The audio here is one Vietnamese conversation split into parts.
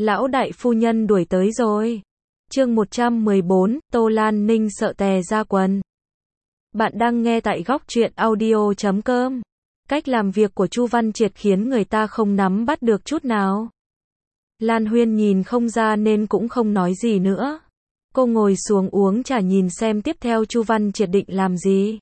Lão đại phu nhân đuổi tới rồi. Chương 114, Tô Lan Ninh sợ tè ra quần. Bạn đang nghe tại góc truyện audio.com. Cách làm việc của Chu Văn Triệt khiến người ta không nắm bắt được chút nào. Lan Huyên nhìn không ra nên cũng không nói gì nữa. Cô ngồi xuống uống trà nhìn xem tiếp theo Chu Văn Triệt định làm gì.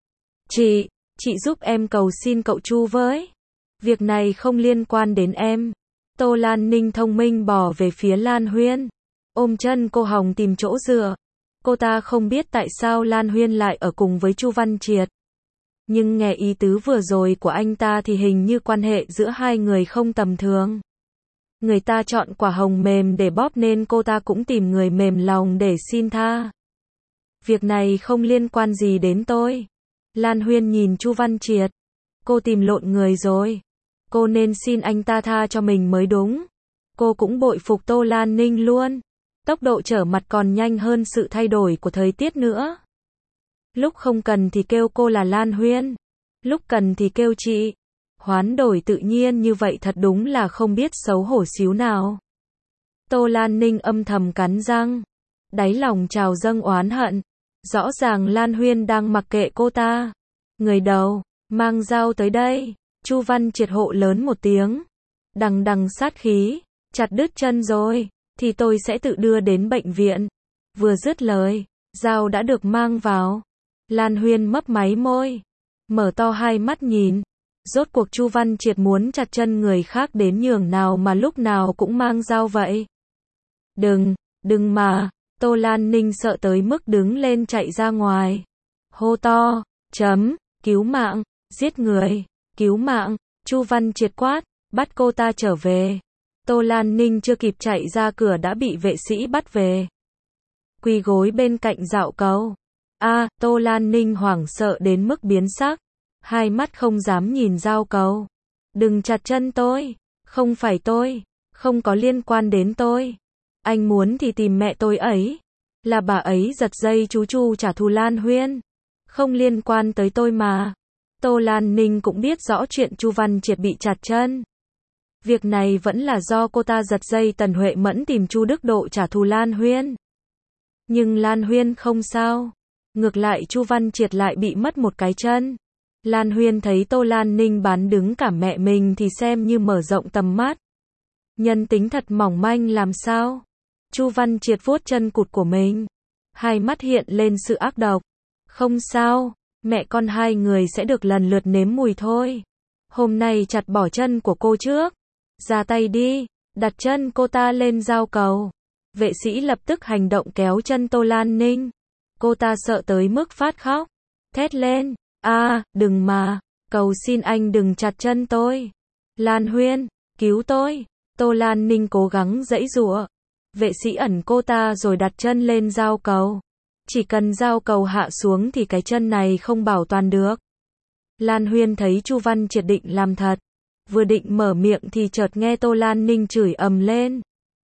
Chị giúp em cầu xin cậu Chu với. Việc này không liên quan đến em. Tô Lan Ninh thông minh bỏ về phía Lan Huyên. Ôm chân cô hòng tìm chỗ dựa. Cô ta không biết tại sao Lan Huyên lại ở cùng với Chu Văn Triệt. Nhưng nghe ý tứ vừa rồi của anh ta thì hình như quan hệ giữa hai người không tầm thường. Người ta chọn quả hồng mềm để bóp nên cô ta cũng tìm người mềm lòng để xin tha. Việc này không liên quan gì đến tôi. Lan Huyên nhìn Chu Văn Triệt. Cô tìm lộn người rồi. Cô nên xin anh ta tha cho mình mới đúng. Cô cũng bội phục Tô Lan Ninh luôn. Tốc độ trở mặt còn nhanh hơn sự thay đổi của thời tiết nữa. Lúc không cần thì kêu cô là Lan Huyên. Lúc cần thì kêu chị. Hoán đổi tự nhiên như vậy thật đúng là không biết xấu hổ xíu nào. Tô Lan Ninh âm thầm cắn răng. Đáy lòng trào dâng oán hận. Rõ ràng Lan Huyên đang mặc kệ cô ta. Người đầu, mang dao tới đây. Chu Văn Triệt hộ lớn một tiếng. Đằng đằng sát khí. Chặt đứt chân rồi, thì tôi sẽ tự đưa đến bệnh viện. Vừa dứt lời, dao đã được mang vào. Lan Huyên mấp máy môi. Mở to hai mắt nhìn. Rốt cuộc Chu Văn Triệt muốn chặt chân người khác đến nhường nào mà lúc nào cũng mang dao vậy. Đừng mà. Tô Lan Ninh sợ tới mức đứng lên chạy ra ngoài. Hô to, cứu mạng, giết người, cứu mạng. Chu Văn Triệt quát, bắt cô ta trở về. Tô Lan Ninh chưa kịp chạy ra cửa đã bị vệ sĩ bắt về. Quỳ gối bên cạnh dạo cầu. Tô Lan Ninh hoảng sợ đến mức biến sắc. Hai mắt không dám nhìn dao cầu. Đừng chặt chân tôi. Không phải tôi. Không có liên quan đến tôi. Anh muốn thì tìm mẹ tôi ấy. Là bà ấy giật dây chú Chu trả thù Lan Huyên. Không liên quan tới tôi mà. Tô Lan Ninh cũng biết rõ chuyện Chu Văn Triệt bị chặt chân. Việc này vẫn là do cô ta giật dây Tần Huệ Mẫn tìm Chu Đức Độ trả thù Lan Huyên. Nhưng Lan Huyên không sao. Ngược lại Chu Văn Triệt lại bị mất một cái chân. Lan Huyên thấy Tô Lan Ninh bán đứng cả mẹ mình thì xem như mở rộng tầm mắt. Nhân tính thật mỏng manh làm sao. Chu Văn Triệt vuốt chân cụt của mình. Hai mắt hiện lên sự ác độc. Không sao, mẹ con hai người sẽ được lần lượt nếm mùi thôi. Hôm nay chặt bỏ chân của cô trước. Ra tay đi, đặt chân cô ta lên dao cầu. Vệ sĩ lập tức hành động kéo chân Tô Lan Ninh. Cô ta sợ tới mức phát khóc. Thét lên, đừng mà, cầu xin anh đừng chặt chân tôi. Lan Huyên, cứu tôi. Tô Lan Ninh cố gắng giãy giụa. Vệ sĩ ẩn cô ta rồi đặt chân lên dao cầu. Chỉ cần dao cầu hạ xuống thì cái chân này không bảo toàn được. Lan Huyên thấy Chu Văn Triệt định làm thật. Vừa định mở miệng thì chợt nghe Tô Lan Ninh chửi ầm lên.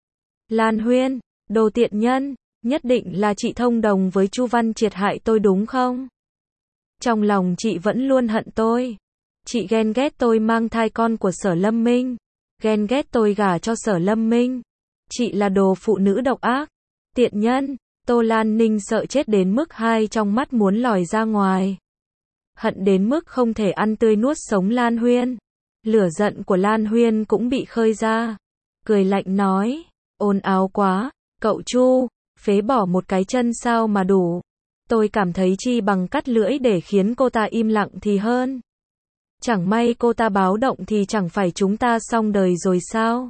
Lan Huyên, đồ tiện nhân, nhất định là chị thông đồng với Chu Văn Triệt hại tôi đúng không? Trong lòng chị vẫn luôn hận tôi. Chị ghen ghét tôi mang thai con của Sở Lâm Minh. Ghen ghét tôi gả cho Sở Lâm Minh. Chị là đồ phụ nữ độc ác. Tiện nhân. Tô Lan Ninh sợ chết đến mức hai trong mắt muốn lòi ra ngoài. Hận đến mức không thể ăn tươi nuốt sống Lan Huyên. Lửa giận của Lan Huyên cũng bị khơi ra. Cười lạnh nói, ồn ào quá, cậu Chu, phế bỏ một cái chân sao mà đủ. Tôi cảm thấy chi bằng cắt lưỡi để khiến cô ta im lặng thì hơn. Chẳng may cô ta báo động thì chẳng phải chúng ta xong đời rồi sao?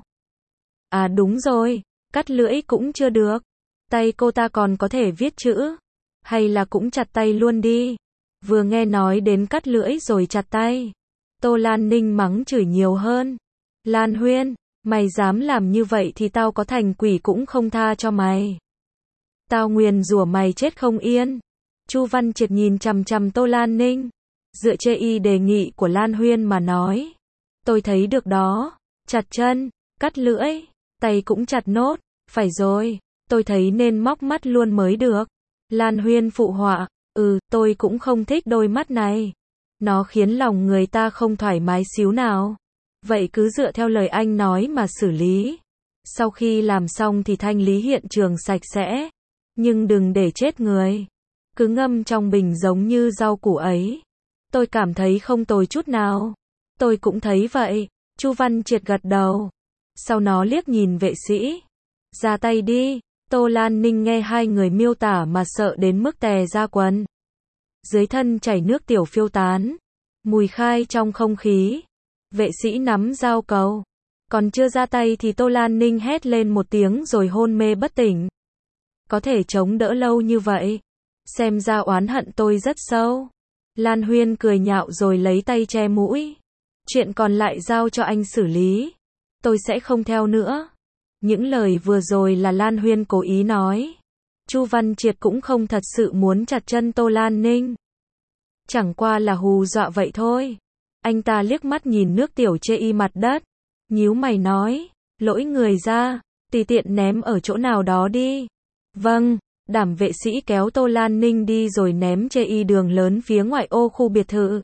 Đúng rồi, cắt lưỡi cũng chưa được. Tay cô ta còn có thể viết chữ. Hay là cũng chặt tay luôn đi. Vừa nghe nói đến cắt lưỡi rồi chặt tay. Tô Lan Ninh mắng chửi nhiều hơn. Lan Huyên, mày dám làm như vậy thì tao có thành quỷ cũng không tha cho mày. Tao nguyền rủa mày chết không yên. Chu Văn Triệt nhìn chằm chằm Tô Lan Ninh. Dựa trên ý đề nghị của Lan Huyên mà nói. Tôi thấy được đó. Chặt chân, cắt lưỡi, tay cũng chặt nốt. Phải rồi, tôi thấy nên móc mắt luôn mới được. Lan Huyên phụ họa. Tôi cũng không thích đôi mắt này. Nó khiến lòng người ta không thoải mái xíu nào. Vậy cứ dựa theo lời anh nói mà xử lý. Sau khi làm xong thì thanh lý hiện trường sạch sẽ. Nhưng đừng để chết người. Cứ ngâm trong bình giống như rau củ ấy. Tôi cảm thấy không tồi chút nào. Tôi cũng thấy vậy. Chu Văn Triệt gật đầu. Sau nó liếc nhìn vệ sĩ. Ra tay đi. Tô Lan Ninh nghe hai người miêu tả mà sợ đến mức tè ra quần. Dưới thân chảy nước tiểu phiêu tán. Mùi khai trong không khí. Vệ sĩ nắm dao cầu. Còn chưa ra tay thì Tô Lan Ninh hét lên một tiếng rồi hôn mê bất tỉnh. Có thể chống đỡ lâu như vậy. Xem ra oán hận tôi rất sâu. Lan Huyên cười nhạo rồi lấy tay che mũi. Chuyện còn lại giao cho anh xử lý. Tôi sẽ không theo nữa. Những lời vừa rồi là Lan Huyên cố ý nói. Chu Văn Triệt cũng không thật sự muốn chặt chân Tô Lan Ninh. Chẳng qua là hù dọa vậy thôi. Anh ta liếc mắt nhìn nước tiểu chê y mặt đất. Nhíu mày nói. Lỗi người ra. Tùy tiện ném ở chỗ nào đó đi. Vâng. Đảm vệ sĩ kéo Tô Lan Ninh đi rồi ném chê y đường lớn phía ngoại ô khu biệt thự.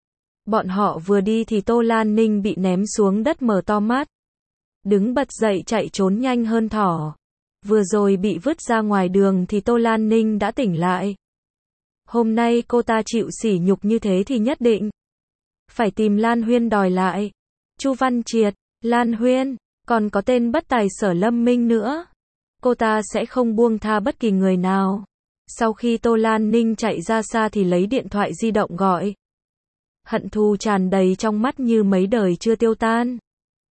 Bọn họ vừa đi thì Tô Lan Ninh bị ném xuống đất mở to mắt. Đứng bật dậy chạy trốn nhanh hơn thỏ. Vừa rồi bị vứt ra ngoài đường thì Tô Lan Ninh đã tỉnh lại. Hôm nay cô ta chịu sỉ nhục như thế thì nhất định phải tìm Lan Huyên đòi lại. Chu Văn Triệt, Lan Huyên, còn có tên bất tài Sở Lâm Minh nữa. Cô ta sẽ không buông tha bất kỳ người nào. Sau khi Tô Lan Ninh chạy ra xa thì lấy điện thoại di động gọi. Hận thù tràn đầy trong mắt như mấy đời chưa tiêu tan.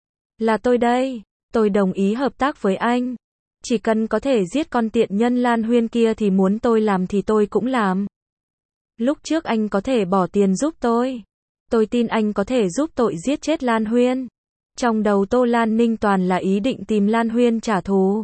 Là tôi đây, tôi đồng ý hợp tác với anh. Chỉ cần có thể giết con tiện nhân Lan Huyên kia thì muốn tôi làm thì tôi cũng làm. Lúc trước anh có thể bỏ tiền giúp tôi. Tôi tin anh có thể giúp tội giết chết Lan Huyên. Trong đầu Tô Lan Ninh toàn là ý định tìm Lan Huyên trả thù.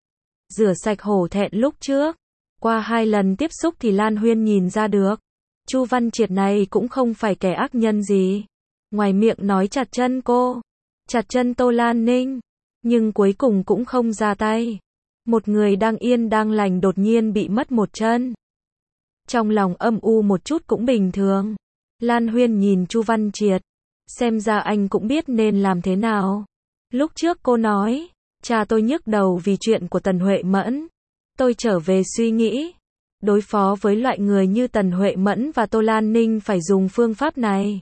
Rửa sạch hổ thẹn lúc trước. Qua 2 lần tiếp xúc thì Lan Huyên nhìn ra được. Chu Văn Triệt này cũng không phải kẻ ác nhân gì. Ngoài miệng nói chặt chân cô. Chặt chân Tô Lan Ninh. Nhưng cuối cùng cũng không ra tay. Một người đang yên đang lành đột nhiên bị mất một chân. Trong lòng âm u một chút cũng bình thường. Lan Huyên nhìn Chu Văn Triệt. Xem ra anh cũng biết nên làm thế nào. Lúc trước cô nói. Cha tôi nhức đầu vì chuyện của Tần Huệ Mẫn. Tôi trở về suy nghĩ. Đối phó với loại người như Tần Huệ Mẫn và Tô Lan Ninh phải dùng phương pháp này.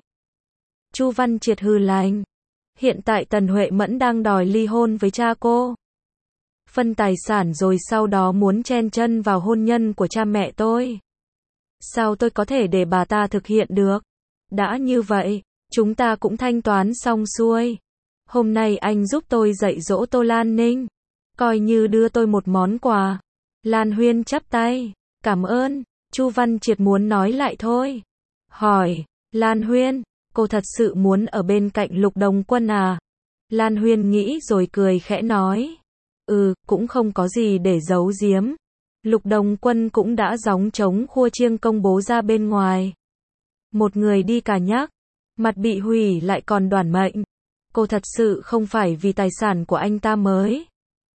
Chu Văn Triệt hừ lạnh. Hiện tại Tần Huệ Mẫn đang đòi ly hôn với cha cô. Phân tài sản rồi sau đó muốn chen chân vào hôn nhân của cha mẹ tôi. Sao tôi có thể để bà ta thực hiện được? Đã như vậy, chúng ta cũng thanh toán xong xuôi. Hôm nay anh giúp tôi dạy dỗ Tô Lan Ninh. Coi như đưa tôi một món quà. Lan Huyên chắp tay. Cảm ơn. Chu Văn Triệt muốn nói lại thôi. Hỏi. Lan Huyên, cô thật sự muốn ở bên cạnh Lục Đồng Quân à? Lan Huyên nghĩ rồi cười khẽ nói. Cũng không có gì để giấu giếm. Lục Đồng Quân cũng đã gióng trống khua chiêng công bố ra bên ngoài. Một người đi cả nhắc. Mặt bị hủy lại còn đoản mệnh. Cô thật sự không phải vì tài sản của anh ta mới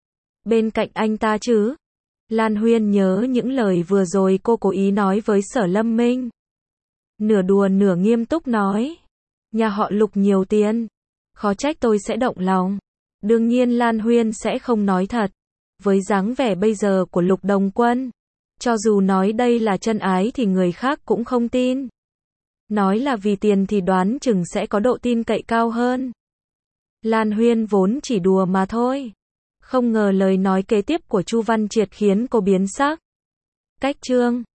bên cạnh anh ta chứ? Lan Huyên nhớ những lời vừa rồi cô cố ý nói với Sở Lâm Minh. Nửa đùa nửa nghiêm túc nói. Nhà họ Lục nhiều tiền. Khó trách tôi sẽ động lòng. Đương nhiên Lan Huyên sẽ không nói thật. Với dáng vẻ bây giờ của Lục Đồng Quân. Cho dù nói đây là chân ái thì người khác cũng không tin. Nói là vì tiền thì đoán chừng sẽ có độ tin cậy cao hơn. Lan Huyên vốn chỉ đùa mà thôi. Không ngờ lời nói kế tiếp của Chu Văn Triệt khiến cô biến sắc. Cách chương